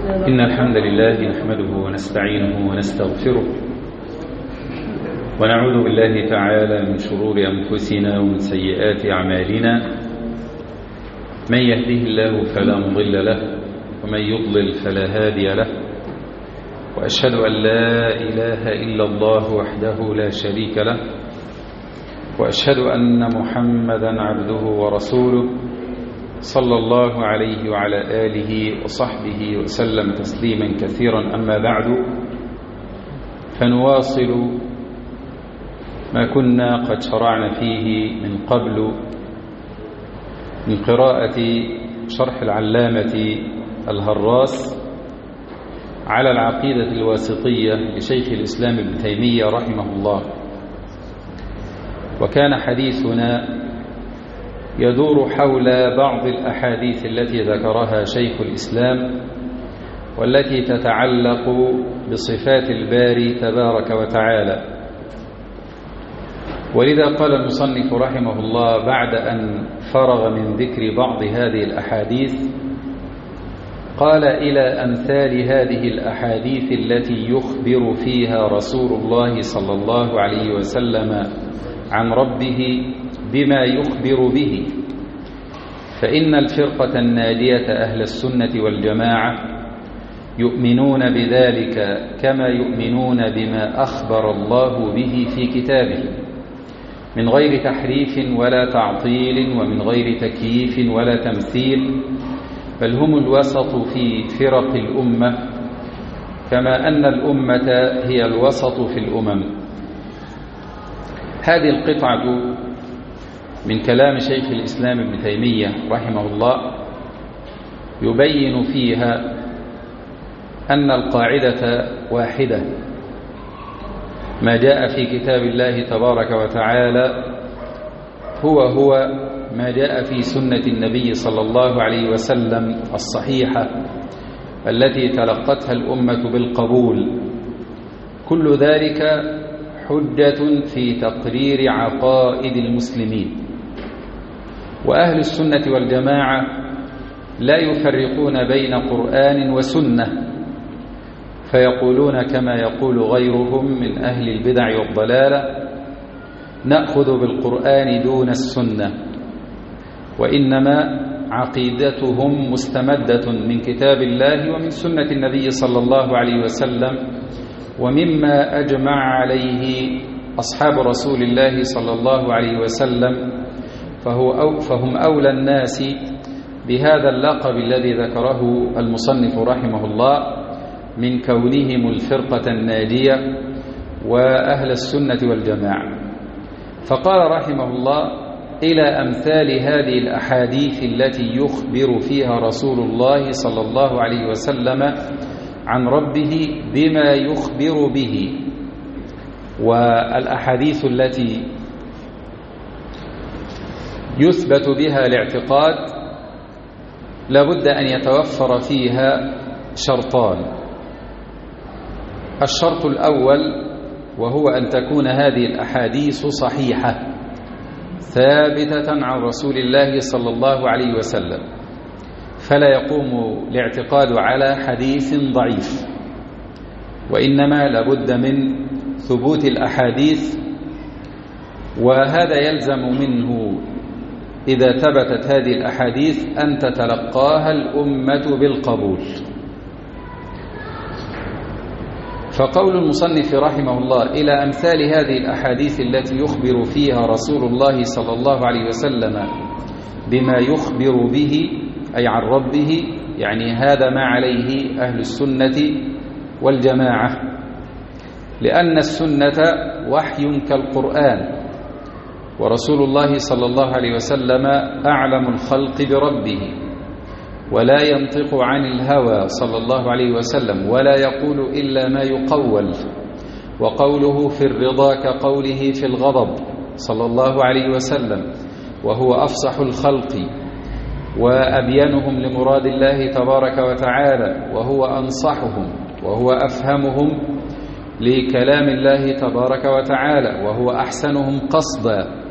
إن الحمد لله نحمده ونستعينه ونستغفره ونعوذ بالله تعالى من شرور أنفسنا ومن سيئات أعمالنا. من يهده الله فلا مضل له ومن يضلل فلا هادي له، وأشهد أن لا إله إلا الله وحده لا شريك له، وأشهد أن محمدا عبده ورسوله صلى الله عليه وعلى آله وصحبه وسلم تسليما كثيرا. أما بعد، فنواصل ما كنا قد شرعنا فيه من قبل من قراءة شرح العلامة الهراس على العقيدة الواسطية لشيخ الإسلام ابن تيمية رحمه الله. وكان حديثنا يدور حول بعض الأحاديث التي ذكرها شيخ الإسلام والتي تتعلق بصفات الباري تبارك وتعالى. ولذا قال المصنف رحمه الله بعد أن فرغ من ذكر بعض هذه الأحاديث، قال: إلى أمثال هذه الأحاديث التي يخبر فيها رسول الله صلى الله عليه وسلم عن ربه بما يخبر به، فإن الفرقة الناجية أهل السنة والجماعة يؤمنون بذلك كما يؤمنون بما أخبر الله به في كتابه من غير تحريف ولا تعطيل ومن غير تكييف ولا تمثيل، بل هم الوسط في فرق الأمة، كما أن الأمة هي الوسط في الأمم. هذه القطعة من كلام شيخ الإسلام ابن تيمية رحمه الله يبين فيها أن القاعدة واحدة: ما جاء في كتاب الله تبارك وتعالى هو ما جاء في سنة النبي صلى الله عليه وسلم الصحيحة التي تلقتها الأمة بالقبول. كل ذلك حجة في تقرير عقائد المسلمين. وأهل السنة والجماعة لا يفرقون بين قرآن وسنة، فيقولون كما يقول غيرهم من أهل البدع والضلالة: نأخذ بالقرآن دون السنة. وإنما عقيدتهم مستمدة من كتاب الله ومن سنة النبي صلى الله عليه وسلم، ومما أجمع عليه أصحاب رسول الله صلى الله عليه وسلم، فهم أولى الناس بهذا اللقب الذي ذكره المصنف رحمه الله من كونهم الفرقة الناجية وأهل السنة والجماعة. فقال رحمه الله: إلى أمثال هذه الأحاديث التي يخبر فيها رسول الله صلى الله عليه وسلم عن ربه بما يخبر به. والأحاديث التي يثبت بها الاعتقاد لابد أن يتوفر فيها شرطان: الشرط الأول وهو أن تكون هذه الأحاديث صحيحة ثابتة عن رسول الله صلى الله عليه وسلم، فلا يقوم الاعتقاد على حديث ضعيف، وإنما لابد من ثبوت الأحاديث. وهذا يلزم منه إذا ثبتت هذه الأحاديث أن تتلقاها الأمة بالقبول. فقول المصنف رحمه الله: إلى أمثال هذه الأحاديث التي يخبر فيها رسول الله صلى الله عليه وسلم بما يخبر به أي عن ربه، يعني هذا ما عليه أهل السنة والجماعة، لأن السنة وحي كالقرآن، ورسول الله صلى الله عليه وسلم أعلم الخلق بربه، ولا ينطق عن الهوى صلى الله عليه وسلم، ولا يقول إلا ما يقول، وقوله في الرضا كقوله في الغضب صلى الله عليه وسلم، وهو أفصح الخلق وأبينهم لمراد الله تبارك وتعالى، وهو أنصحهم وهو أفهمهم لكلام الله تبارك وتعالى، وهو أحسنهم قصدا.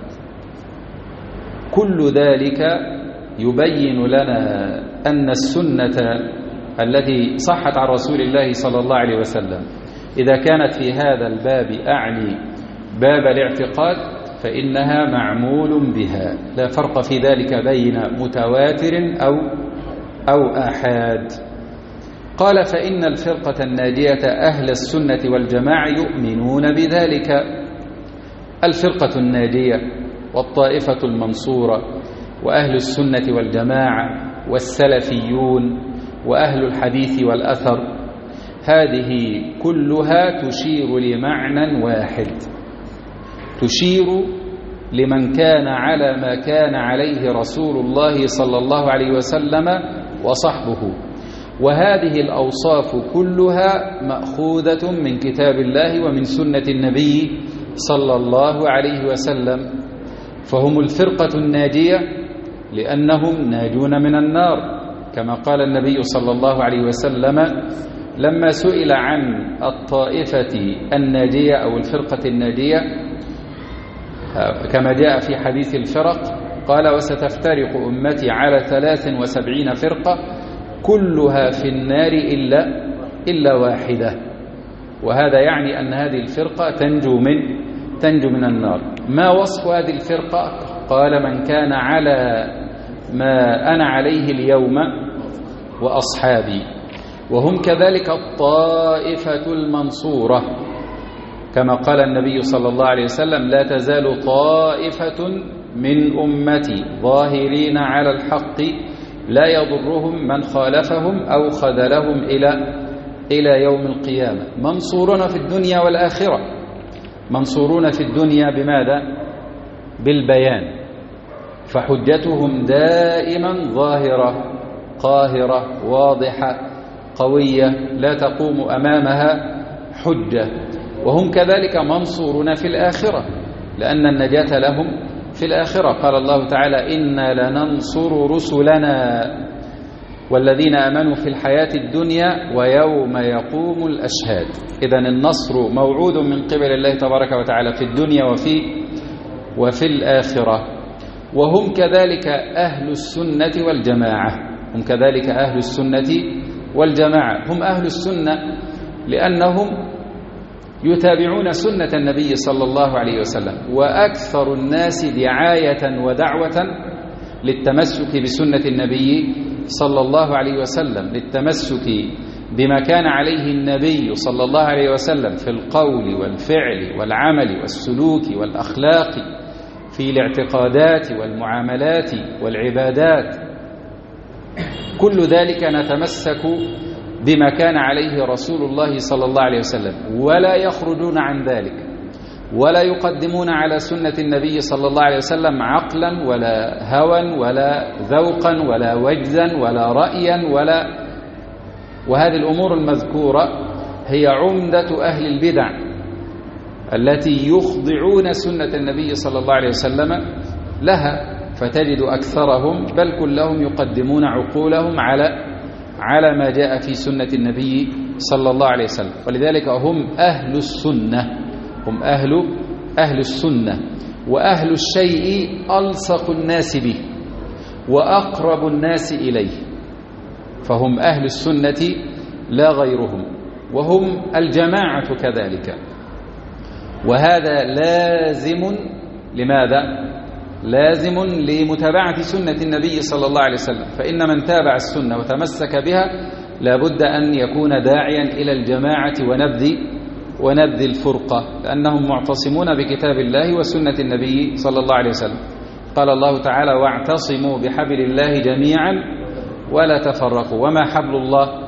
كل ذلك يبين لنا أن السنة التي صحت عن رسول الله صلى الله عليه وسلم إذا كانت في هذا الباب أعني باب الاعتقاد فإنها معمول بها، لا فرق في ذلك بين متواتر أو آحاد. قال فإن الفرقة الناجية أهل السنة والجماعة يؤمنون بذلك. الفرقة الناجية والطائفة المنصورة وأهل السنة والجماعة والسلفيون وأهل الحديث والأثر، هذه كلها تشير لمعنى واحد، تشير لمن كان على ما كان عليه رسول الله صلى الله عليه وسلم وصحبه، وهذه الأوصاف كلها مأخوذة من كتاب الله ومن سنة النبي صلى الله عليه وسلم. فهم الفرقة الناجية لأنهم ناجون من النار، كما قال النبي صلى الله عليه وسلم لما سئل عن الطائفة الناجية أو الفرقة الناجية كما جاء في حديث الفرق، قال وستفترق أمتي على 73 فرقة كلها في النار إلا واحدة، وهذا يعني أن هذه الفرقة تنجو من النار. ما وصف هذه الفرقة؟ قال من كان على ما أنا عليه اليوم وأصحابي، وهم كذلك الطائفة المنصورة، كما قال النبي صلى الله عليه وسلم لا تزال طائفة من أمتي ظاهرين على الحق لا يضرهم من خالفهم أو خذلهم إلى يوم القيامة. منصورون في الدنيا والآخرة. منصورون في الدنيا بماذا؟ بالبيان، فحجتهم دائما ظاهرة قاهرة واضحة قوية لا تقوم أمامها حجة. وهم كذلك منصورون في الآخرة لأن النجاة لهم في الآخرة. قال الله تعالى إنا لننصر رسلنا والذين آمنوا في الحياة الدنيا ويوم يقوم الأشهاد. إذن النصر موعود من قبل الله تبارك وتعالى في الدنيا وفي الآخرة. وهم كذلك أهل السنة والجماعة. هم كذلك أهل السنة والجماعة. هم أهل السنة لأنهم يتابعون سنة النبي صلى الله عليه وسلم، وأكثر الناس دعاية ودعوة للتمسك بسنة النبي صلى الله عليه وسلم، للتمسك بما كان عليه النبي صلى الله عليه وسلم في القول والفعل والعمل والسلوك والأخلاق، في الاعتقادات والمعاملات والعبادات. كل ذلك نتمسك بما كان عليه رسول الله صلى الله عليه وسلم، ولا يخرجون عن ذلك، ولا يقدمون على سنة النبي صلى الله عليه وسلم عقلا ولا هوى ولا ذوقا ولا وجدا ولا رأيا وهذه الأمور المذكورة هي عمدة أهل البدع التي يخضعون سنة النبي صلى الله عليه وسلم لها، فتجد أكثرهم بل كلهم يقدمون عقولهم على ما جاء في سنة النبي صلى الله عليه وسلم. ولذلك هم أهل السنة، هم أهل السنة. وأهل الشيء ألصق الناس به وأقرب الناس إليه، فهم أهل السنة لا غيرهم. وهم الجماعة كذلك، وهذا لازم لماذا؟ لازم لمتابعة سنة النبي صلى الله عليه وسلم. فإن من تابع السنة وتمسك بها لابد أن يكون داعيا إلى الجماعة ونبذ الفرقة، لأنهم معتصمون بكتاب الله وسنة النبي صلى الله عليه وسلم. قال الله تعالى واعتصموا بحبل الله جميعا ولا تفرقوا. وما حبل الله؟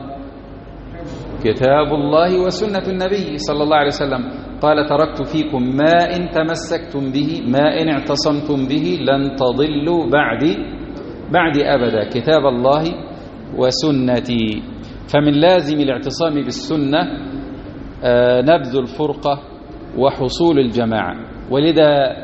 كتاب الله وسنة النبي صلى الله عليه وسلم. قال تركت فيكم ما إن تمسكتم به، ما إن اعتصمتم به لن تضلوا بعد أبدا، كتاب الله وسنتي. فمن لازم الاعتصام بالسنة نبذ الفرقة وحصول الجماعة. ولذا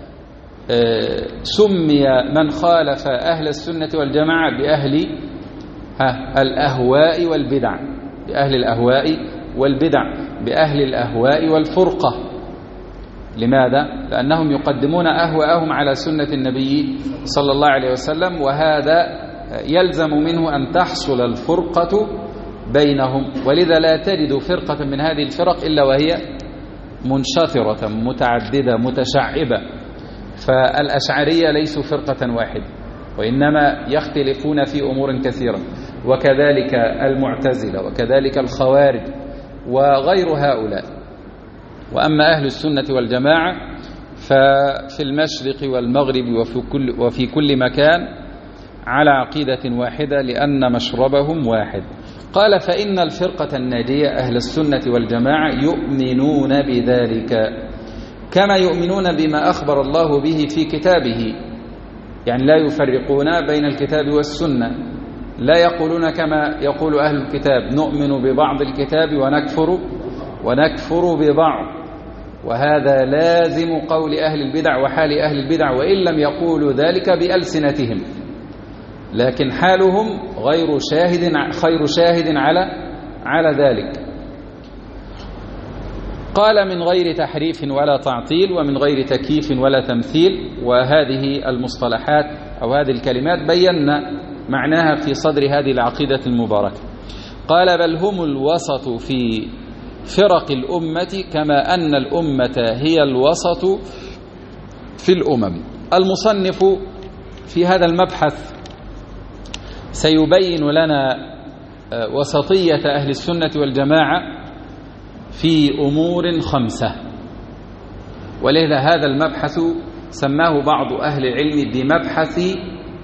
سمي من خالف أهل السنة والجماعة بأهل الأهواء والبدع، بأهل الأهواء والبدع، بأهل الأهواء والفرقة. لماذا؟ لأنهم يقدمون أهواءهم على سنة النبي صلى الله عليه وسلم، وهذا يلزم منه أن تحصل الفرقة بينهم، ولذا لا تجد فرقة من هذه الفرق إلا وهي منشطرة متعددة متشعبة. فالأشعرية ليسوا فرقة واحدة، وإنما يختلفون في أمور كثيرة، وكذلك المعتزلة، وكذلك الخوارج وغير هؤلاء. وأما أهل السنة والجماعة ففي المشرق والمغرب وفي كل مكان على عقيدة واحدة، لأن مشربهم واحد. قال: فإن الفرقة الناجية أهل السنة والجماعة يؤمنون بذلك كما يؤمنون بما أخبر الله به في كتابه، يعني لا يفرقون بين الكتاب والسنة، لا يقولون كما يقول أهل الكتاب نؤمن ببعض الكتاب ونكفر ببعض، وهذا لازم قول أهل البدع وحال أهل البدع، وإن لم يقولوا ذلك بألسنتهم، لكن حالهم خير شاهد على ذلك. قال: من غير تحريف ولا تعطيل، ومن غير تكييف ولا تمثيل. وهذه المصطلحات أو هذه الكلمات بينا معناها في صدر هذه العقيدة المباركة. قال: بل هم الوسط في فرق الأمة كما أن الأمة هي الوسط في الأمم. المصنف في هذا المبحث سيبين لنا وسطية أهل السنة والجماعة في أمور 5، ولذا هذا المبحث سماه بعض أهل العلم بمبحث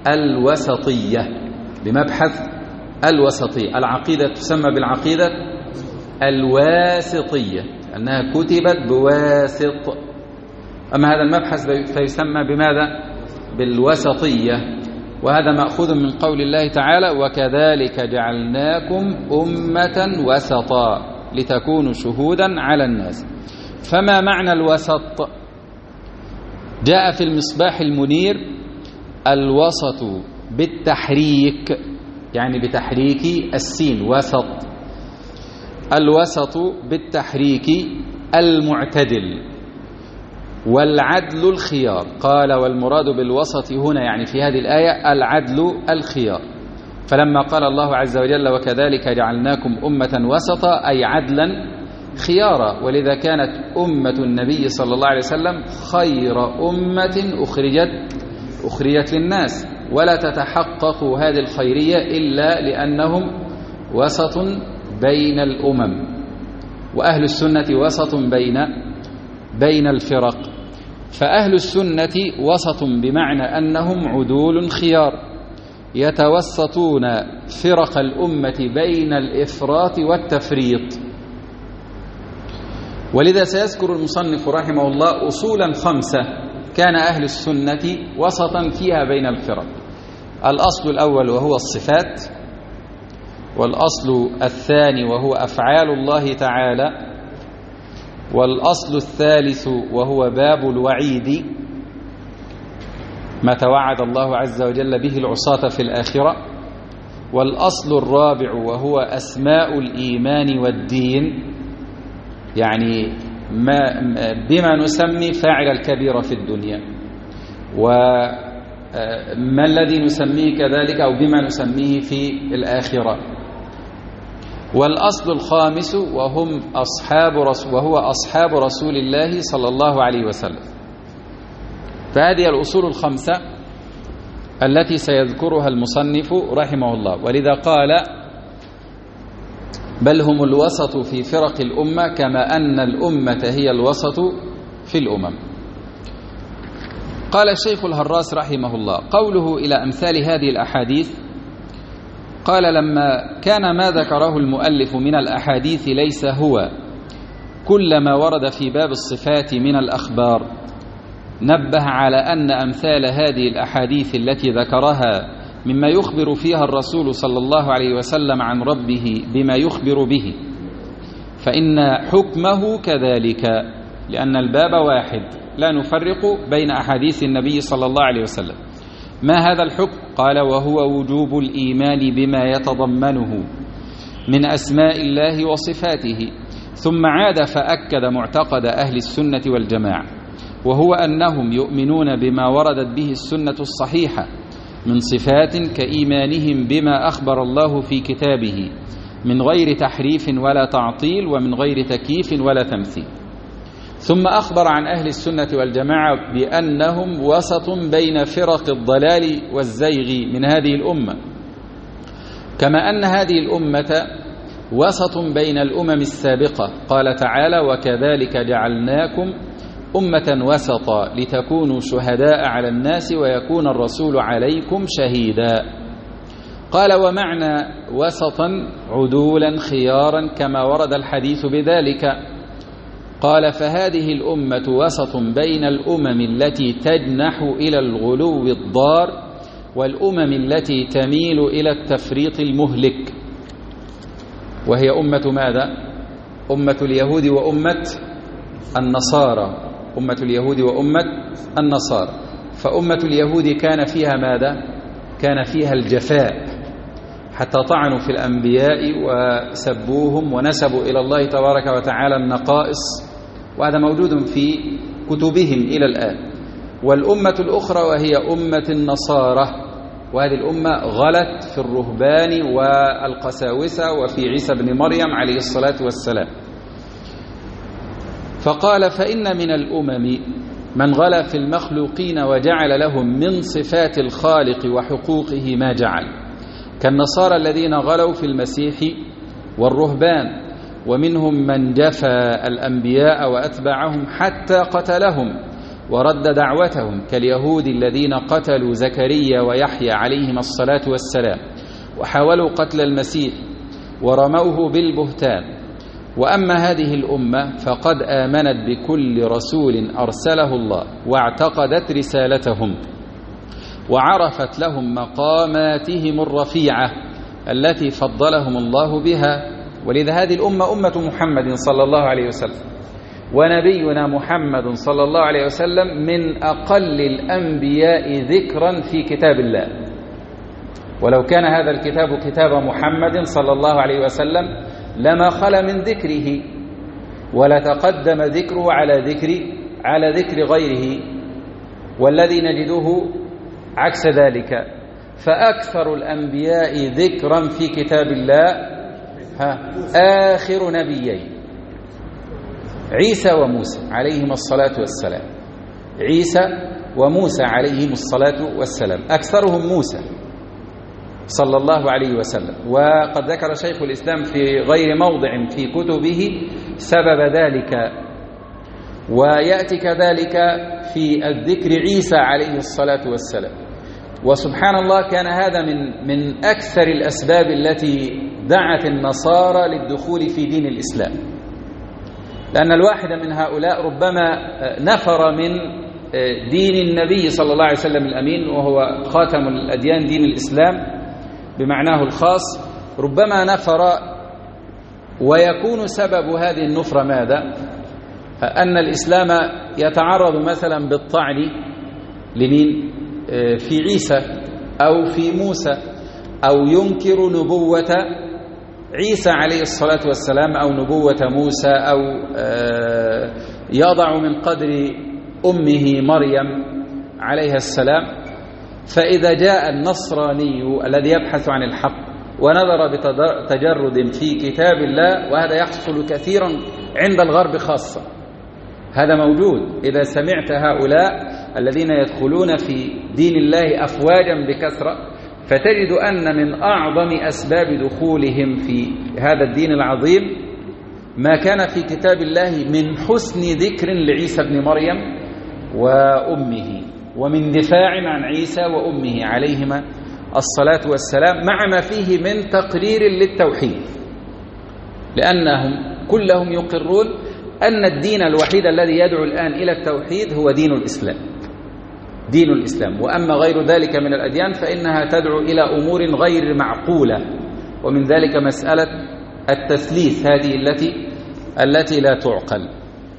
الوسطية. العقيدة تسمى بالعقيدة الواسطية، أنها كتبت بواسط. أما هذا المبحث فيسمى بماذا؟ بالوسطية. وهذا مأخوذ من قول الله تعالى: وكذلك جعلناكم أمة وسطا لتكونوا شهودا على الناس. فما معنى الوسط؟ جاء في المصباح المنير: الوسط بالتحريك، يعني بتحريك السين، وسط. الوسط بالتحريك المعتدل، والعدل الخيار. قال: والمراد بالوسط هنا يعني في هذه الآية العدل الخيار. فلما قال الله عز وجل: وكذلك جعلناكم أمة وسطا، أي عدلا خيارا. ولذا كانت أمة النبي صلى الله عليه وسلم خير أمة أخرجت للناس، ولا تتحقق هذه الخيرية إلا لأنهم وسط بين الأمم. وأهل السنة وسط بين الفرق. فأهل السنة وسط بمعنى أنهم عدول خيار، يتوسطون فرق الأمة بين الإفراط والتفريط. ولذا سيذكر المصنف رحمه الله أصولا 5 كان أهل السنة وسطا فيها بين الفرق. الأصل الأول وهو الصفات، والأصل الثاني وهو أفعال الله تعالى، والأصل الثالث وهو باب الوعيد، ما توعد الله عز وجل به العصاة في الآخرة، والأصل الرابع وهو أسماء الإيمان والدين، يعني بما نسمي فاعل الكبيرة في الدنيا، وما الذي نسميه كذلك أو بما نسميه في الآخرة. والأصل الخامس وهو أصحاب رسول الله صلى الله عليه وسلم. فهذه الأصول 5 التي سيذكرها المصنف رحمه الله. ولذا قال: بل هم الوسط في فرق الأمة كما أن الأمة هي الوسط في الأمم. قال الشيخ الهراس رحمه الله: قوله إلى أمثال هذه الأحاديث، قال: لما كان ما ذكره المؤلف من الأحاديث ليس هو كل ما ورد في باب الصفات من الأخبار، نبه على أن أمثال هذه الأحاديث التي ذكرها مما يخبر فيها الرسول صلى الله عليه وسلم عن ربه بما يخبر به، فإن حكمه كذلك، لأن الباب واحد لا نفرق بين أحاديث النبي صلى الله عليه وسلم. ما هذا الحكم؟ قال: وهو وجوب الإيمان بما يتضمنه من أسماء الله وصفاته. ثم عاد فأكد معتقد أهل السنة والجماعة، وهو أنهم يؤمنون بما وردت به السنة الصحيحة من صفات كإيمانهم بما أخبر الله في كتابه من غير تحريف ولا تعطيل ومن غير تكييف ولا تمثيل. ثم أخبر عن أهل السنة والجماعة بأنهم وسط بين فرق الضلال والزيغ من هذه الأمة، كما أن هذه الأمة وسط بين الأمم السابقة. قال تعالى: وكذلك جعلناكم أمة وسطا لتكونوا شهداء على الناس ويكون الرسول عليكم شهيدا. قال: ومعنى وسطا عدولا خيارا كما ورد الحديث بذلك. قال: فهذه الأمة وسط بين الأمم التي تجنح إلى الغلو الضار والأمم التي تميل إلى التفريط المهلك. وهي أمة ماذا؟ أمة اليهود وأمة النصارى. أمة اليهود وأمة النصارى. فأمة اليهود كان فيها ماذا؟ كان فيها الجفاء، حتى طعنوا في الأنبياء وسبوهم ونسبوا إلى الله تبارك وتعالى النقائص، وهذا موجود في كتبهم إلى الآن. والأمة الأخرى وهي أمة النصارى، وهذه الأمة غلت في الرهبان والقساوسة وفي عيسى بن مريم عليه الصلاة والسلام. فقال: فإن من الأمم من غلا في المخلوقين وجعل لهم من صفات الخالق وحقوقه ما جعل، كالنصارى الذين غلوا في المسيح والرهبان، ومنهم من جفى الأنبياء وأتبعهم حتى قتلهم ورد دعوتهم، كاليهود الذين قتلوا زكريا ويحيى عليهما الصلاة والسلام وحاولوا قتل المسيح ورموه بالبهتان. وأما هذه الأمة فقد آمنت بكل رسول أرسله الله واعتقدت رسالتهم وعرفت لهم مقاماتهم الرفيعة التي فضلهم الله بها. ولذا هذه الأمة أمة محمد صلى الله عليه وسلم، ونبينا محمد صلى الله عليه وسلم من أقل الأنبياء ذكرا في كتاب الله. ولو كان هذا الكتاب كتاب محمد صلى الله عليه وسلم لما خلا من ذكره، ولتقدم ذكره على ذكر غيره، والذي نجده عكس ذلك. فأكثر الأنبياء ذكرا في كتاب الله آخر نبيين عيسى وموسى عليهما الصلاة والسلام. عيسى وموسى عليهم الصلاة والسلام، أكثرهم موسى صلى الله عليه وسلم. وقد ذكر شيخ الإسلام في غير موضع في كتبه سبب ذلك، ويأتي كذلك في الذكر عيسى عليه الصلاة والسلام. وسبحان الله كان هذا من أكثر الأسباب التي دعت النصارى للدخول في دين الإسلام، لأن الواحد من هؤلاء ربما نفر من دين النبي صلى الله عليه وسلم الأمين، وهو خاتم الأديان دين الإسلام بمعناه الخاص، ربما نفر ويكون سبب هذه النفرة ماذا؟ أن الإسلام يتعرض مثلا بالطعن لمين؟ في عيسى أو في موسى، أو ينكر نبوة عيسى عليه الصلاة والسلام أو نبوة موسى، أو يضع من قدر أمه مريم عليها السلام. فإذا جاء النصراني الذي يبحث عن الحق ونظر بتجرد في كتاب الله، وهذا يحصل كثيرا عند الغرب خاصة، هذا موجود. إذا سمعت هؤلاء الذين يدخلون في دين الله أفواجا بكثرة، فتجد أن من أعظم أسباب دخولهم في هذا الدين العظيم ما كان في كتاب الله من حسن ذكر لعيسى بن مريم وأمه، ومن دفاع عن عيسى وأمه عليهما الصلاة والسلام، مع ما فيه من تقرير للتوحيد، لأنهم كلهم يقرون أن الدين الوحيد الذي يدعو الآن إلى التوحيد هو دين الإسلام، دين الإسلام. وأما غير ذلك من الأديان فإنها تدعو إلى أمور غير معقولة، ومن ذلك مسألة التثليث هذه التي لا تعقل.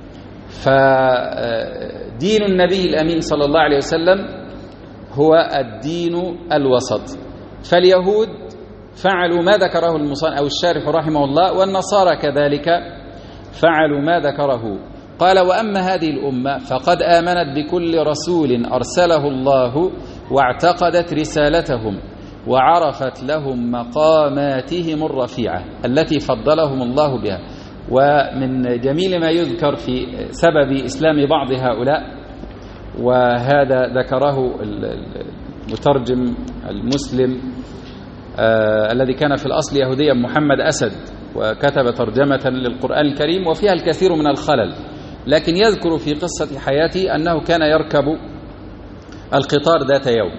فدين النبي الأمين صلى الله عليه وسلم هو الدين الوسط. فاليهود فعلوا ما ذكره المصنف أو الشارح رحمه الله، والنصارى كذلك فعلوا ما ذكره. قال: وأما هذه الأمة فقد آمنت بكل رسول أرسله الله واعتقدت رسالتهم وعرفت لهم مقاماتهم الرفيعة التي فضلهم الله بها. ومن جميل ما يذكر في سبب إسلام بعض هؤلاء، وهذا ذكره المترجم المسلم الذي كان في الأصل يهوديا، محمد أسد، وكتب ترجمة للقرآن الكريم وفيها الكثير من الخلل، لكن يذكر في قصة حياته أنه كان يركب القطار ذات يوم،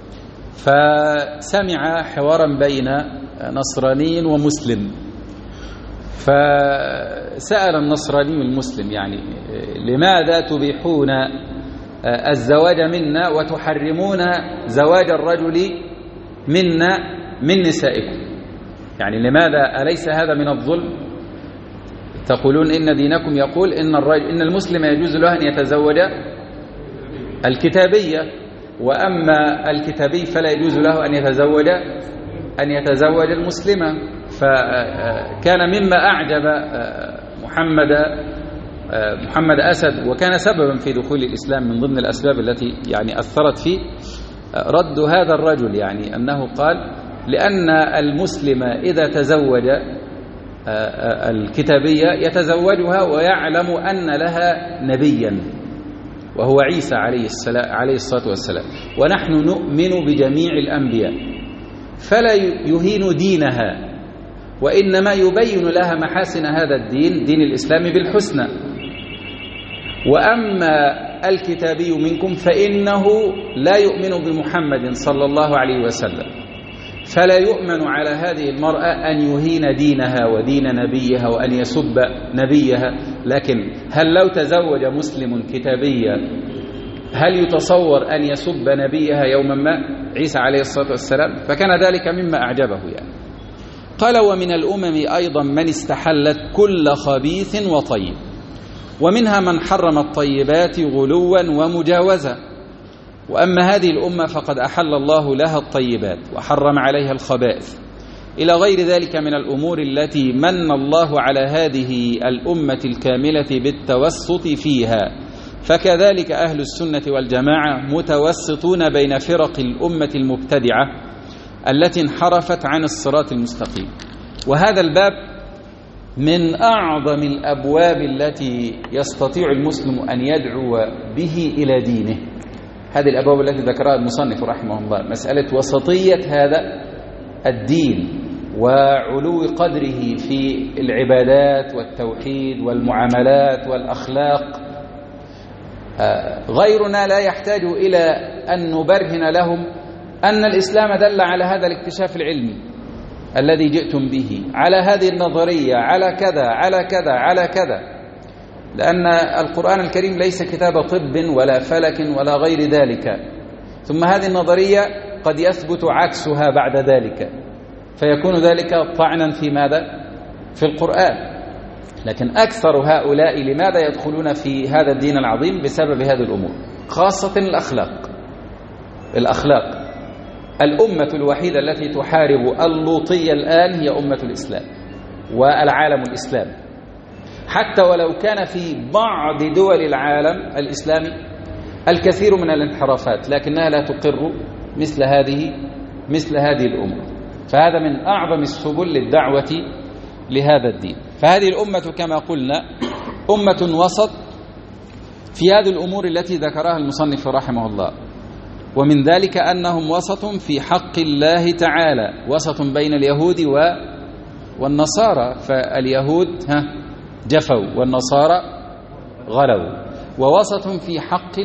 فسمع حوارا بين نصراني ومسلم، فسأل النصراني المسلم يعني لماذا تبيحون الزواج منا وتحرمون زواج الرجل منا من نسائكم؟ يعني لماذا؟ أليس هذا من الظلم؟ تقولون إن دينكم يقول إن المسلم يجوز له أن يتزوج الكتابية، وأما الكتابي فلا يجوز له أن يتزوج المسلمة. فكان مما أعجب محمد أسد، وكان سببا في دخول الإسلام من ضمن الأسباب التي يعني أثرت فيه رد هذا الرجل، يعني أنه قال لأن المسلم إذا تزوج الكتابية يتزوجها ويعلم أن لها نبيا وهو عيسى عليه الصلاة والسلام، ونحن نؤمن بجميع الأنبياء، فلا يهين دينها، وإنما يبين لها محاسن هذا الدين، دين الإسلام، بالحسنى. وأما الكتابي منكم فإنه لا يؤمن بمحمد صلى الله عليه وسلم، فلا يؤمن على هذه المرأة أن يهين دينها ودين نبيها وأن يسب نبيها. لكن هل لو تزوج مسلم كتابية هل يتصور أن يسب نبيها يوما ما، عيسى عليه الصلاة والسلام؟ فكان ذلك مما أعجبه يعني. قال ومن الأمم أيضا من استحلت كل خبيث وطيب، ومنها من حرم الطيبات غلوا ومجاوزة، وأما هذه الأمة فقد أحل الله لها الطيبات وحرم عليها الخبائث، إلى غير ذلك من الأمور التي من الله على هذه الأمة الكاملة بالتوسط فيها. فكذلك أهل السنة والجماعة متوسطون بين فرق الأمة المبتدعة التي انحرفت عن الصراط المستقيم. وهذا الباب من أعظم الأبواب التي يستطيع المسلم أن يدعو به إلى دينه. هذه الأبواب التي ذكرها المصنف رحمه الله، مسألة وسطية هذا الدين وعلو قدره في العبادات والتوحيد والمعاملات والأخلاق. غيرنا لا يحتاج إلى أن نبرهن لهم أن الإسلام دل على هذا الاكتشاف العلمي الذي جئتم به، على هذه النظرية، على كذا على كذا على كذا، لأن القرآن الكريم ليس كتاب طب ولا فلك ولا غير ذلك. ثم هذه النظرية قد يثبت عكسها بعد ذلك، فيكون ذلك طعنا في ماذا؟ في القرآن. لكن أكثر هؤلاء لماذا يدخلون في هذا الدين العظيم؟ بسبب هذه الأمور، خاصة الأخلاق. الأمة الوحيدة التي تحارب اللوطية الآن هي أمة الإسلام والعالم الإسلامي، حتى ولو كان في بعض دول العالم الإسلامي الكثير من الانحرافات، لكنها لا تقر مثل هذه الأمور. فهذا من أعظم السبل للدعوة لهذا الدين. فهذه الأمة كما قلنا أمة وسط في هذه الأمور التي ذكرها المصنف رحمه الله، ومن ذلك أنهم وسط في حق الله تعالى، وسط بين اليهود والنصارى. فاليهود جفوا والنصارى غلوا. ووسط في حق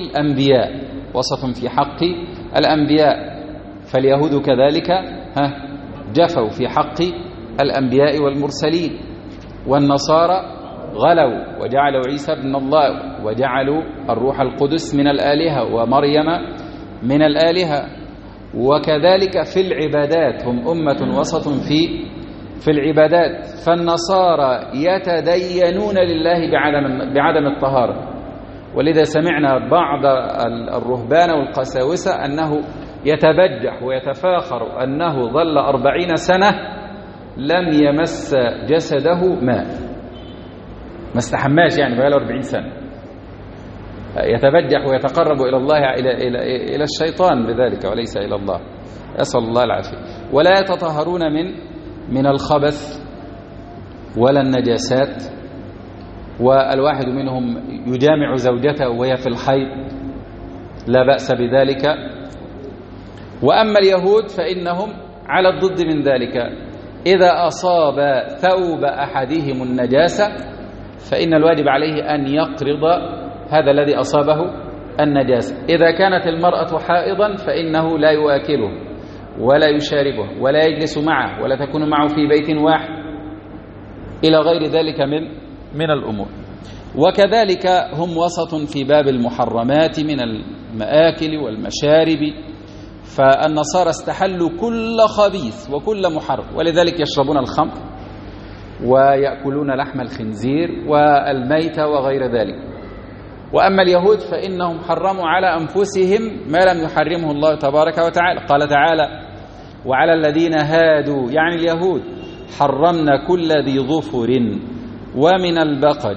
الأنبياء، فاليهود كذلك جفوا في حق الأنبياء والمرسلين، والنصارى غلوا وجعلوا عيسى ابن الله وجعلوا الروح القدس من الآلهة ومريم من الآلهة. وكذلك في العبادات هم أمة وسط في العبادات، فالنصارى يتدينون لله بعدم الطهارة، ولذا سمعنا بعض الرهبان والقساوسة أنه يتبجح ويتفاخر أنه ظل 40 سنة لم يمس جسده ماء، ما استحماش، يعني بقاله 40 سنة، يتبجح ويتقرب إلى الله إلى الشيطان بذلك وليس إلى الله. أسأل الله العافية. ولا يتطهرون من الخبث ولا النجاسات، والواحد منهم يجامع زوجته وهي في الحيض لا بأس بذلك. وأما اليهود فإنهم على الضد من ذلك، إذا أصاب ثوب أحدهم النجاسة فإن الواجب عليه أن يقرض هذا الذي أصابه النجاسة. إذا كانت المرأة حائضا فإنه لا يؤكله ولا يشاربه ولا يجلس معه ولا تكون معه في بيت واحد إلى غير ذلك من الأمور. وكذلك هم وسط في باب المحرمات من المآكل والمشارب، فالنصارى استحلوا كل خبيث وكل محرم، ولذلك يشربون الخمر ويأكلون لحم الخنزير والميت وغير ذلك. وأما اليهود فإنهم حرموا على أنفسهم ما لم يحرمه الله تبارك وتعالى. قال تعالى: وعلى الذين هادوا، يعني اليهود، حرمنا كل ذي ظفر ومن البقر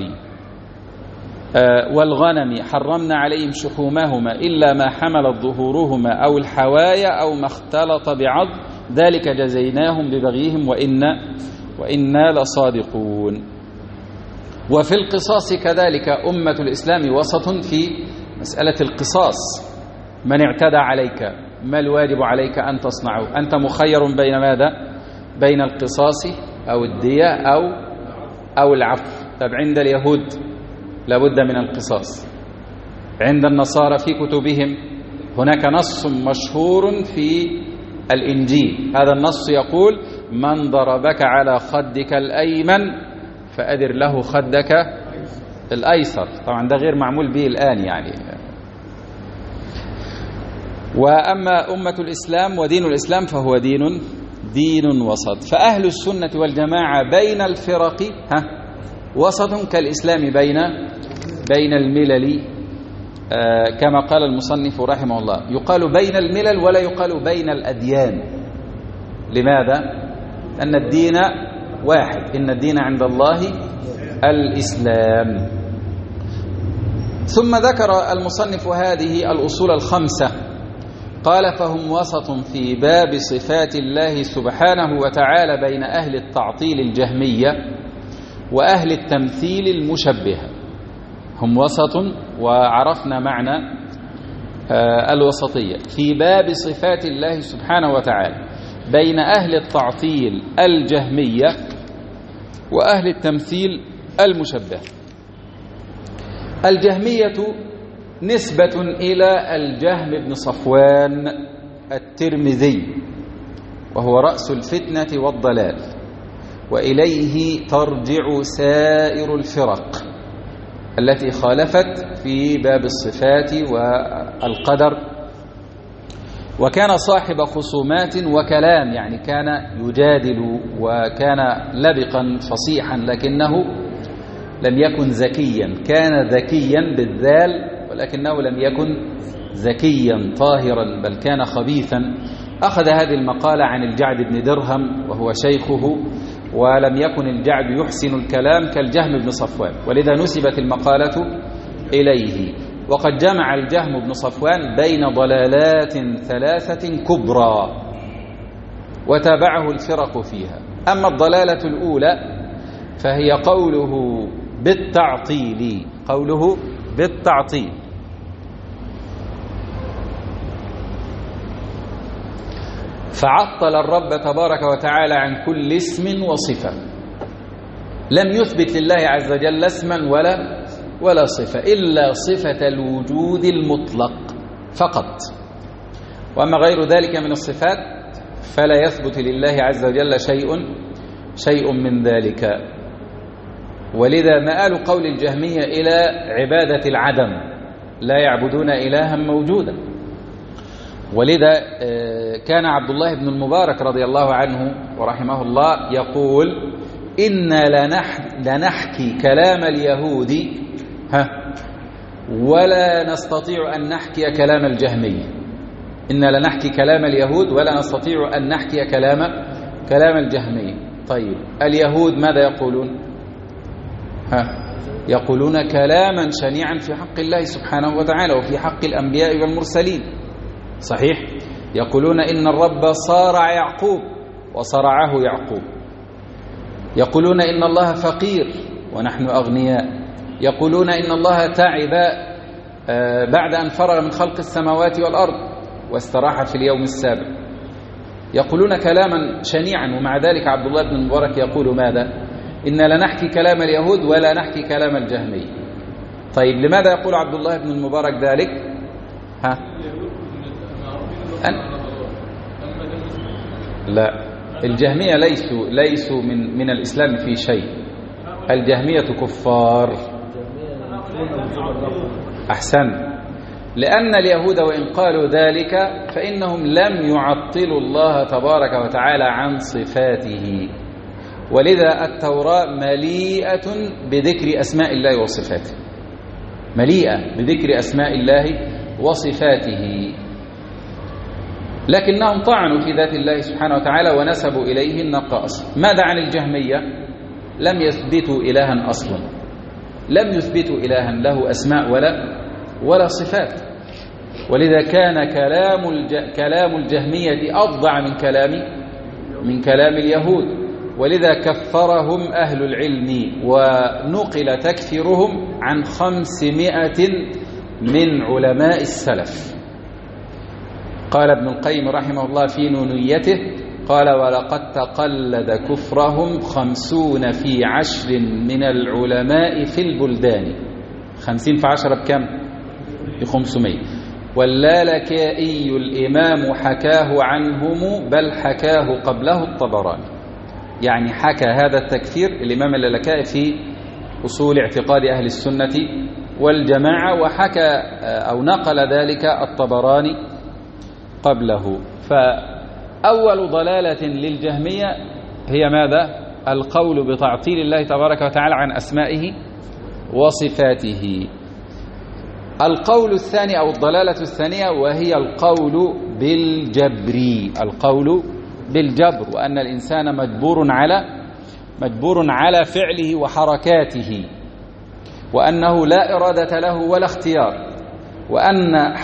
والغنم حرمنا عليهم شحومهما إلا ما حملت ظهورهما أو الحوايا أو ما اختلط بعظم ذلك جزيناهم ببغيهم وإنا لصادقون. وفي القصاص كذلك أمة الإسلام وسط في مسألة القصاص. من اعتدى عليك ما الواجب عليك أن تصنعه؟ أنت مخير بين ماذا؟ بين القصاص أو الدية أو العفو. طب عند اليهود لابد من القصاص، عند النصارى في كتبهم هناك نص مشهور في الإنجيل، هذا النص يقول: من ضربك على خدك الأيمن فأدر له خدك الأيسر. طبعا ده غير معمول به الآن يعني. وأما أمة الإسلام ودين الإسلام فهو دين وسط. فأهل السنة والجماعة بين الفرق وسط كالإسلام بين الملل، كما قال المصنف رحمه الله: يقال بين الملل ولا يقال بين الأديان. لماذا؟ أن الدين واحد، إن الدين عند الله الإسلام. ثم ذكر المصنف هذه الأصول الخمسة، قال: فهم وسط في باب صفات الله سبحانه وتعالى بين أهل التعطيل الجهمية وأهل التمثيل المشبهة. هم وسط، وعرفنا معنى الوسطية في باب صفات الله سبحانه وتعالى بين أهل التعطيل الجهمية وأهل التمثيل المشبه. الجهمية نسبة إلى الجهم بن صفوان الترمذي، وهو رأس الفتنة والضلال، وإليه ترجع سائر الفرق التي خالفت في باب الصفات والقدر. وكان صاحب خصومات وكلام، يعني كان يجادل وكان لبقا فصيحا، لكنه لم يكن ذكيا. كان ذكيا بالذال ولكنه لم يكن ذكيا طاهرا، بل كان خبيثا. أخذ هذه المقالة عن الجعد بن درهم وهو شيخه، ولم يكن الجعد يحسن الكلام كالجهم بن صفوان، ولذا نسبت المقالة إليه. وقد جمع الجهم بن صفوان بين ضلالات ثلاثة كبرى وتابعه الفرق فيها. أما الضلالة الأولى فهي قوله بالتعطيل، فعطل الرب تبارك وتعالى عن كل اسم وصفة، لم يثبت لله عز وجل اسما ولا صفة إلا صفة الوجود المطلق فقط. وأما غير ذلك من الصفات فلا يثبت لله عز وجل شيء من ذلك. ولذا مآل قول الجهمية إلى عبادة العدم، لا يعبدون إلها موجودا. ولذا كان عبد الله بن المبارك رضي الله عنه ورحمه الله يقول: إنا لنحكي كلام اليهود ولا نستطيع أن نحكي كلام الجهمية. إنا لنحكي كلام اليهود ولا نستطيع أن نحكي كلام الجهمية. طيب اليهود ماذا يقولون؟ يقولون كلاما شنيعا في حق الله سبحانه وتعالى وفي حق الأنبياء والمرسلين، صحيح؟ يقولون إن الرب صارع يعقوب وصرعه يعقوب. يقولون إن الله فقير ونحن أغنياء. يقولون إن الله تعب بعد أن فرغ من خلق السماوات والأرض واستراح في اليوم السابع. يقولون كلاما شنيعا، ومع ذلك عبد الله بن المبارك يقول ماذا؟ إن لا نحكي كلام اليهود ولا نحكي كلام الجهمية. طيب لماذا يقول عبد الله بن المبارك ذلك؟ لا، الجهمية ليسوا من الإسلام في شيء. الجهمية كفار. أحسن. لأن اليهود وإن قالوا ذلك فإنهم لم يعطلوا الله تبارك وتعالى عن صفاته، ولذا التوراة مليئة بذكر أسماء الله وصفاته، مليئة بذكر أسماء الله وصفاته، لكنهم طعنوا في ذات الله سبحانه وتعالى ونسبوا إليه النقائص. ماذا عن الجهمية؟ لم يثبتوا إلها أصلا، لم يثبتوا إلها له أسماء ولا صفات، ولذا كان كلام الجهمية أفظع من كلام اليهود، ولذا كفرهم أهل العلم ونقل تكفيرهم عن 500 من علماء السلف. قال ابن القيم رحمه الله في نونيته، قال: ولقد تقلد كفرهم 50 في 10 من العلماء في البلدان. 50 في 10 بكم؟ ب500. واللالكائي الإمام حكاه عنهم، بل حكاه قبله الطبراني. يعني حكى هذا التكفير الإمام اللالكائي في أصول اعتقاد أهل السنة والجماعة، وحكى أو نقل ذلك الطبراني قبله. فأول ضلالة للجهمية هي ماذا؟ القول بتعطيل الله تبارك وتعالى عن أسمائه وصفاته. القول الثاني أو الضلالة الثانية وهي القول بالجبر، وأن الإنسان مجبور على فعله وحركاته، وأنه لا إرادة له ولا اختيار، وأن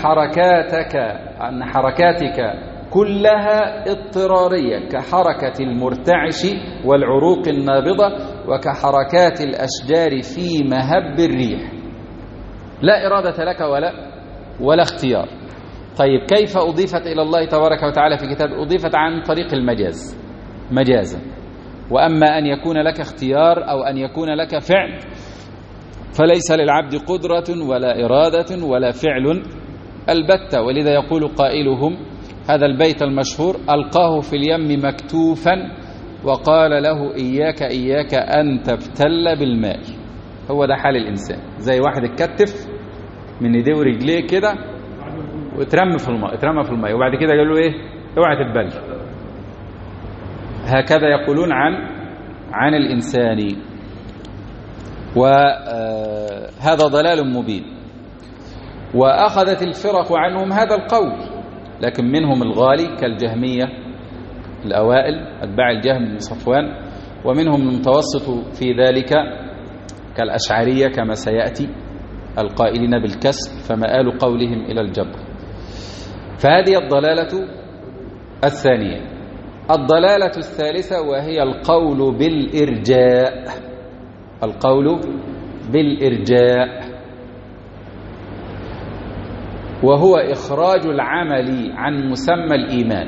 حركاتك كلها اضطرارية، كحركة المرتعش والعروق النابضة، وكحركات الأشجار في مهب الريح، لا إرادة لك ولا اختيار. طيب كيف أضيفت إلى الله تبارك وتعالى في كتاب؟ أضيفت عن طريق المجاز، مجازا. وأما أن يكون لك اختيار أو أن يكون لك فعل فليس للعبد قدرة ولا إرادة ولا فعل البتة. ولذا يقول قائلهم هذا البيت المشهور: ألقاه في اليم مكتوفا وقال له إياك أن تبتل بالماء. هو ده حال الإنسان، زي واحد اتكتف من ايديه ورجليه كده واترمى في الماء، وبعد كده قال له ايه؟ اوعى تتبل. هكذا يقولون عن الإنسان، وهذا ضلال مبين. وأخذت الفرق عنهم هذا القول، لكن منهم الغالي كالجهمية الأوائل أتباع الجهم بن صفوان، ومنهم المتوسط في ذلك كالأشعرية كما سيأتي، القائلين بالكسر، فمآل قولهم إلى الجبر. فهذه الضلالة الثانية. الضلالة الثالثة وهي القول بالإرجاء، وهو إخراج العمل عن مسمى الإيمان،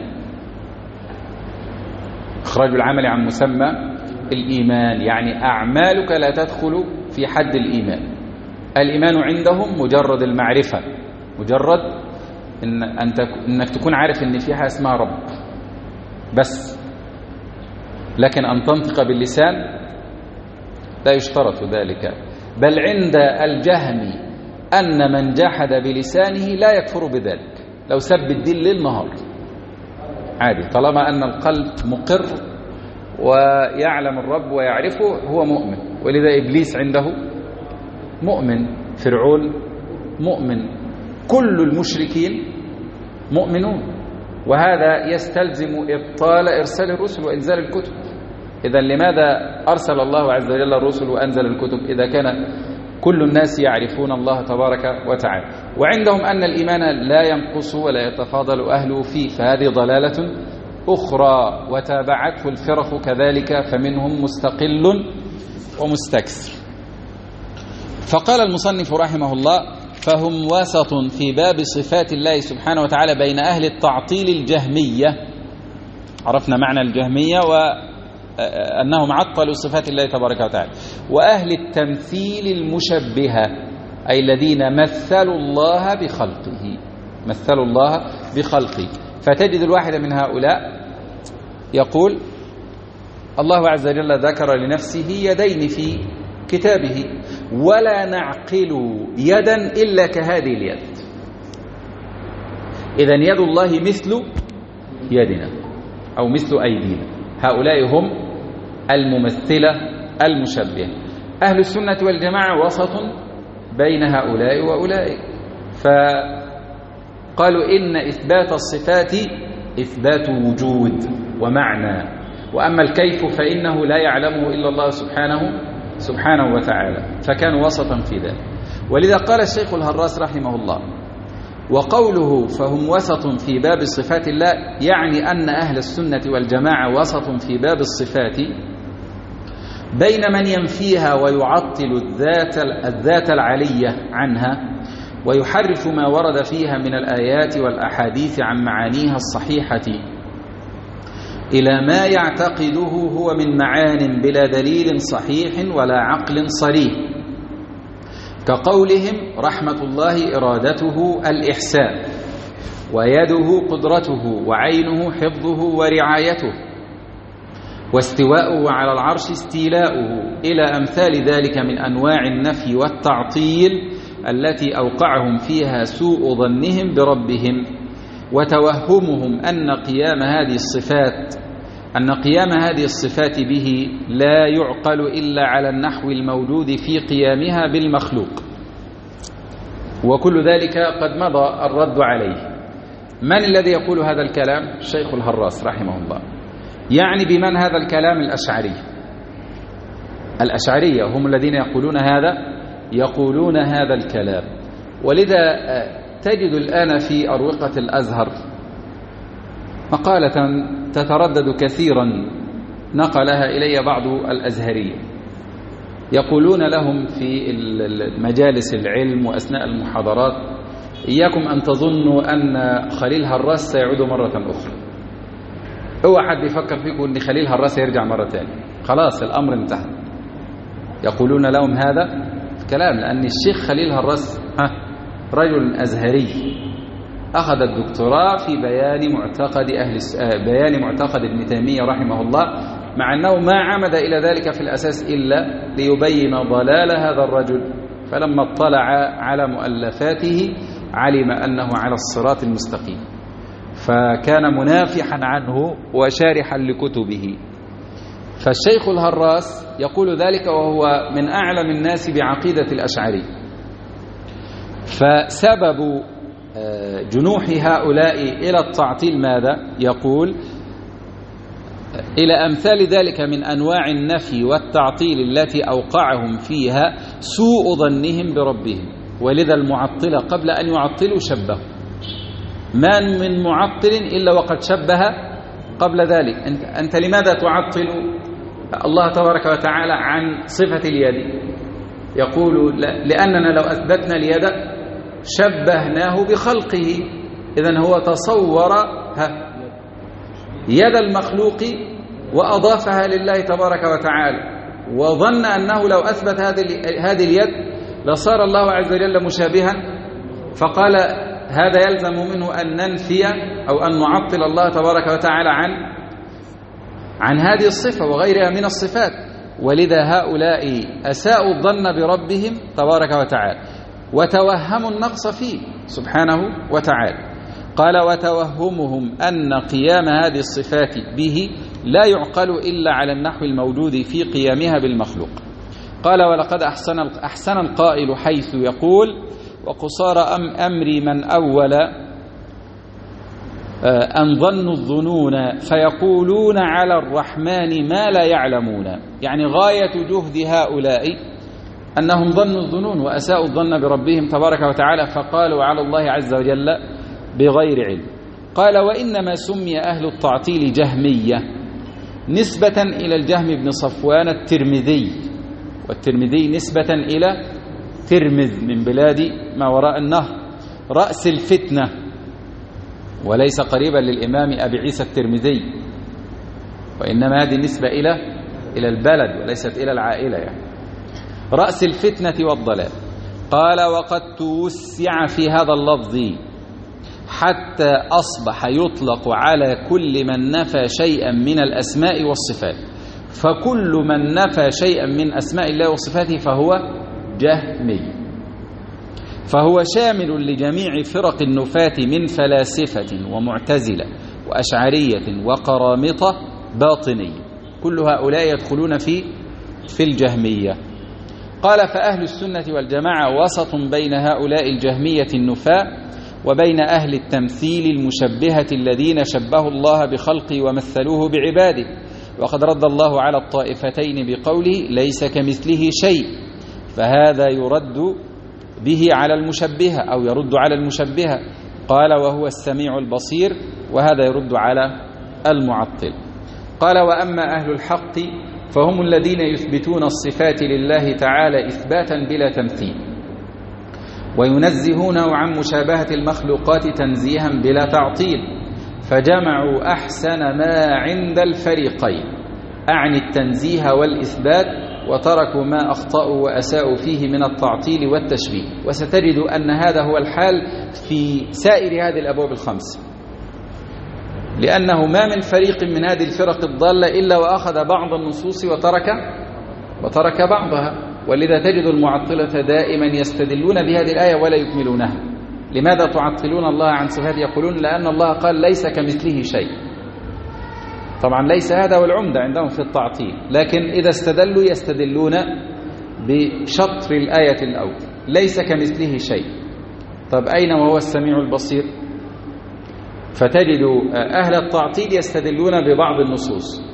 إخراج العمل عن مسمى الإيمان، يعني أعمالك لا تدخل في حد الإيمان. الإيمان عندهم مجرد المعرفة، مجرد أنك تكون عارف أن في حاجة اسمها رب بس، لكن أن تنطق باللسان لا يشترط ذلك. بل عند الجهم أن من جحد بلسانه لا يكفر بذلك، لو سب الدين ليل نهار عادي، طالما أن القلب مقر ويعلم الرب ويعرفه هو مؤمن. ولذا إبليس عنده مؤمن، فرعون مؤمن، كل المشركين مؤمنون، وهذا يستلزم إبطال إرسال الرسل وإنزال الكتب. إذا لماذا أرسل الله عز وجل الرسل وأنزل الكتب إذا كان كل الناس يعرفون الله تبارك وتعالى، وعندهم أن الإيمان لا ينقص ولا يتفاضل أهله فيه، فهذه ضلالة أخرى وتابعته الفرق كذلك، فمنهم مستقل ومستكثر. فقال المصنف رحمه الله: فهم وسط في باب صفات الله سبحانه وتعالى بين أهل التعطيل الجهمية. عرفنا معنى الجهمية وأنهم عطلوا صفات الله تبارك وتعالى، وأهل التمثيل المشبهة، أي الذين مثلوا الله بخلقه. فتجد الواحد من هؤلاء يقول: الله عز وجل ذكر لنفسه يدين في كتابه، ولا نعقل يدا إلا كهذه اليد. إذن يد الله مثل يدنا أو مثل أيدينا. هؤلاء هم الممثلة المشبهة. أهل السنة والجماعة وسط بين هؤلاء وأولئك، فقالوا إن إثبات الصفات إثبات وجود ومعنى، وأما الكيف فإنه لا يعلمه إلا الله سبحانه وتعالى، فكانوا وسطا في ذلك. ولذا قال الشيخ الهراس رحمه الله: وقوله فهم وسط في باب صفات الله، يعني أن أهل السنة والجماعة وسط في باب الصفات بين من ينفيها ويعطل الذات العلية عنها، ويحرف ما ورد فيها من الآيات والأحاديث عن معانيها الصحيحة إلى ما يعتقده هو من معان بلا دليل صحيح ولا عقل صريح، كقولهم: رحمة الله إرادته الإحسان، ويده قدرته، وعينه حفظه ورعايته، واستواؤه على العرش استيلاؤه، إلى أمثال ذلك من أنواع النفي والتعطيل التي أوقعهم فيها سوء ظنهم بربهم، وتوهمهم أن قيام هذه الصفات به لا يعقل إلا على النحو الموجود في قيامها بالمخلوق. وكل ذلك قد مضى الرد عليه. من الذي يقول هذا الكلام؟ الشيخ الهراس رحمه الله. يعني بمن هذا الكلام؟ الأشعرية هم الذين يقولون هذا الكلام. ولذا تجد الآن في أروقة الأزهر مقالة تتردد كثيرا نقلها إلي بعض الأزهرية، يقولون لهم في مجالس العلم وأثناء المحاضرات: إياكم أن تظنوا أن خليل هراس سيعود مرة أخرى. اوعى حد يفكر فيكم أن خليل هراس يرجع مرة ثانية، خلاص الأمر انتهى. يقولون لهم هذا الكلام لأن الشيخ خليل هراس رجل أزهري أخذ الدكتوراه في بيان معتقد ابن تيمية رحمه الله، مع أنه ما عمد إلى ذلك في الأساس إلا ليبين ضلال هذا الرجل، فلما اطلع على مؤلفاته علم أنه على الصراط المستقيم، فكان منافحا عنه وشارحا لكتبه. فالشيخ الهراس يقول ذلك وهو من أعلم الناس بعقيدة الأشعري. فسبب جنوح هؤلاء إلى التعطيل ماذا؟ يقول: إلى أمثال ذلك من أنواع النفي والتعطيل التي أوقعهم فيها سوء ظنهم بربهم. ولذا المعطلة قبل أن يعطلوا شبهوا، ما من معطل إلا وقد شبه قبل ذلك. أنت لماذا تعطل الله تبارك وتعالى عن صفة اليد؟ يقول: لأننا لو أثبتنا اليد شبهناه بخلقه. إذن هو تصور يد المخلوق وأضافها لله تبارك وتعالى، وظن أنه لو أثبت هذه اليد لصار الله عز وجل مشابها، فقال: هذا يلزم منه أن ننفي أو أن نعطل الله تبارك وتعالى عن هذه الصفة وغيرها من الصفات. ولذا هؤلاء أساءوا الظن بربهم تبارك وتعالى وتوهموا النقص فيه سبحانه وتعالى. قال: وتوهمهم أن قيام هذه الصفات به لا يعقل إلا على النحو الموجود في قيامها بالمخلوق. قال: ولقد أحسن القائل حيث يقول: وقصار أمري من أول أن ظنوا الظنون فيقولون على الرحمن ما لا يعلمون. يعني غاية جهد هؤلاء أنهم ظنوا الظنون وأساءوا الظن بربهم تبارك وتعالى، فقالوا على الله عز وجل بغير علم. قال: وإنما سمي أهل التعطيل جهمية نسبة إلى الجهم بن صفوان الترمذي، والترمذي نسبة إلى ترمذ من بلاد ما وراء النهر رأس الفتنة، وليس قريبا للإمام أبي عيسى الترمذي، وإنما هذه نسبة إلى البلد وليست إلى العائلة، يعني رأس الفتنة والضلال. قال: وقد توسع في هذا اللفظ حتى أصبح يطلق على كل من نفى شيئا من الأسماء والصفات، فكل من نفى شيئا من أسماء الله وصفاته فهو جهمي، فهو شامل لجميع فرق النفاة من فلاسفة ومعتزلة وأشعرية وقرامطة باطنية، كل هؤلاء يدخلون في الجهمية. قال: فأهل السنة والجماعة وسط بين هؤلاء الجهمية النفاة وبين أهل التمثيل المشبهة الذين شبهوا الله بخلقه ومثلوه بعباده، وقد رد الله على الطائفتين بقوله: ليس كمثله شيء، فهذا يرد به على المشبهة أو يرد على المشبهة. قال: وهو السميع البصير، وهذا يرد على المعطل. قال: وأما أهل الحق فهم الذين يثبتون الصفات لله تعالى إثباتا بلا تمثيل، وينزهونه عن مشابهة المخلوقات تنزيها بلا تعطيل، فجمعوا أحسن ما عند الفريقين، أعني التنزيه والإثبات، وتركوا ما أخطأوا وأساءوا فيه من التعطيل والتشبيه. وستجد أن هذا هو الحال في سائر هذه الأبواب الخمس، لأنه ما من فريق من هذه الفرق الضالة إلا وأخذ بعض النصوص وترك بعضها. ولذا تجد المعطلة دائما يستدلون بهذه الآية ولا يكملونها. لماذا تعطلون الله عن صفاته؟ يقولون لأن الله قال: ليس كمثله شيء. طبعا ليس هذا هو العمدة عندهم في التعطيل، لكن إذا استدلوا يستدلون بشطر الآية الأول: ليس كمثله شيء. طب أين وهو السميع البصير؟ فتجد أهل التعطيل يستدلون ببعض النصوص،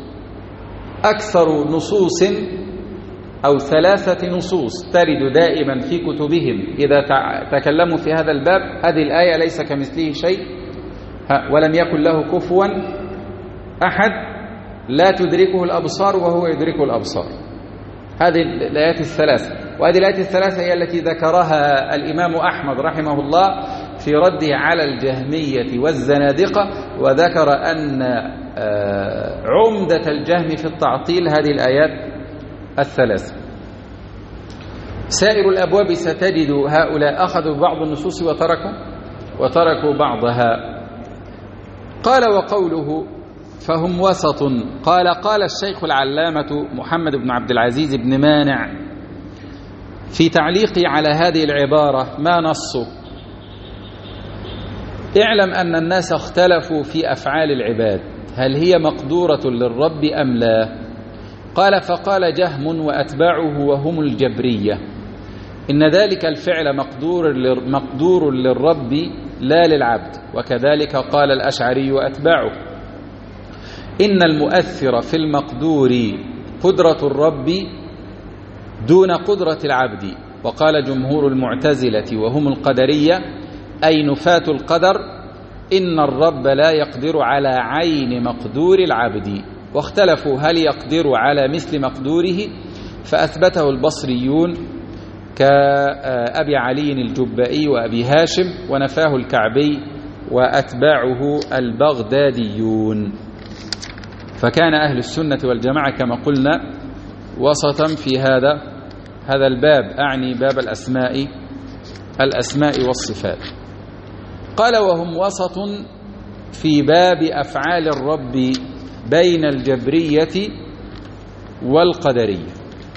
أكثر نصوص أو 3 نصوص ترد دائما في كتبهم إذا تكلموا في هذا الباب هذه الآية: ليس كمثله شيء ولم يكن له كفوا أحد، لا تدركه الأبصار وهو يدركه الأبصار. هذه الآيات ال3، وهذه الآيات ال3 هي التي ذكرها الإمام أحمد رحمه الله في رده على الجهمية والزنادقة، وذكر أن عمدة الجهم في التعطيل هذه الآيات ال3. سائر الأبواب ستجد هؤلاء أخذوا بعض النصوص وتركوا بعضها. قال: وقوله فهم وسط. قال الشيخ العلامة محمد بن عبد العزيز بن مانع في تعليقي على هذه العبارة: ما نصه؟ اعلم أن الناس اختلفوا في أفعال العباد، هل هي مقدورة للرب أم لا؟ قال: فقال جهم وأتباعه وهم الجبرية: إن ذلك الفعل مقدور للرب لا للعبد. وكذلك قال الأشعري وأتباعه: إن المؤثر في المقدور قدرة الرب دون قدرة العبد. وقال جمهور المعتزلة وهم القدرية أي نفاة القدر: إن الرب لا يقدر على عين مقدور العبد. واختلفوا هل يقدر على مثل مقدوره، فأثبته البصريون كأبي علي الجبائي وأبي هاشم، ونفاه الكعبي وأتباعه البغداديون. فكان أهل السنة والجماعة كما قلنا وسطا في هذا الباب، أعني باب الأسماء والصفات. قال: وهم وسط في باب أفعال الرب بين الجبرية والقدرية.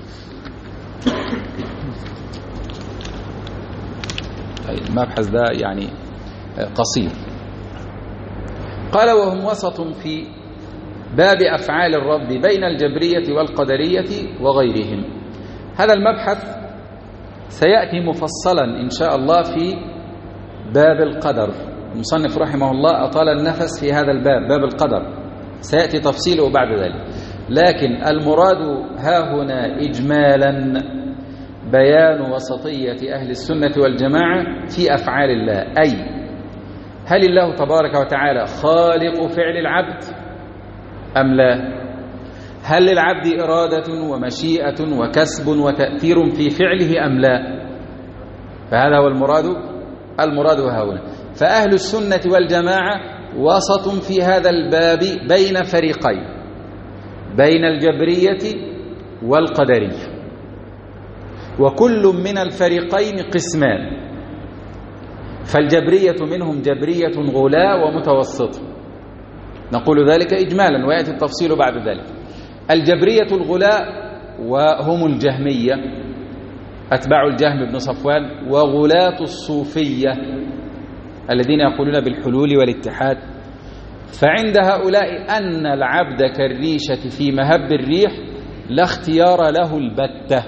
المبحث ده يعني قصير. قال: وهم وسط في باب أفعال الرب بين الجبرية والقدرية وغيرهم. هذا المبحث سيأتي مفصلا إن شاء الله في باب القدر. المصنف رحمه الله أطال النفس في هذا الباب، باب القدر، سيأتي تفصيله بعد ذلك. لكن المراد ها هنا إجمالا بيان وسطية أهل السنة والجماعة في أفعال الله، أي هل الله تبارك وتعالى خالق فعل العبد أم لا؟ هل للعبد إرادة ومشيئة وكسب وتأثير في فعله أم لا؟ فهذا هو المراد هنا. فأهل السنة والجماعة وسط في هذا الباب بين فريقين، بين الجبرية والقدرية، وكل من الفريقين قسمان. فالجبرية منهم جبرية غلاة ومتوسطة، نقول ذلك إجمالا ويأتي التفصيل بعد ذلك. الجبرية الغلاة وهم الجهمية أتباع الجهم بن صفوان، وغلاة الصوفية الذين يقولون بالحلول والاتحاد. فعند هؤلاء أن العبد كالريشة في مهب الريح لا اختيار له البتة،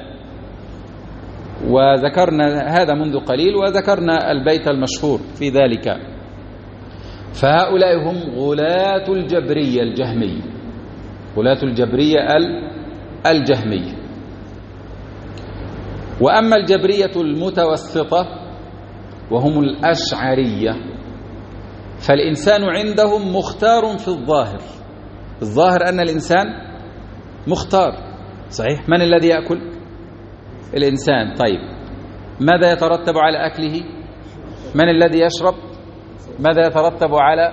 وذكرنا هذا منذ قليل، وذكرنا البيت المشهور في ذلك. فهؤلاء هم غلاة الجبرية الجهمية، غلاة الجبرية الجهمية. وأما الجبرية المتوسطة وهم الأشعرية، فالإنسان عندهم مختار في الظاهر أن الإنسان مختار، صحيح؟ من الذي يأكل؟ الإنسان. طيب ماذا يترتب على أكله؟ من الذي يشرب؟ ماذا يترتب على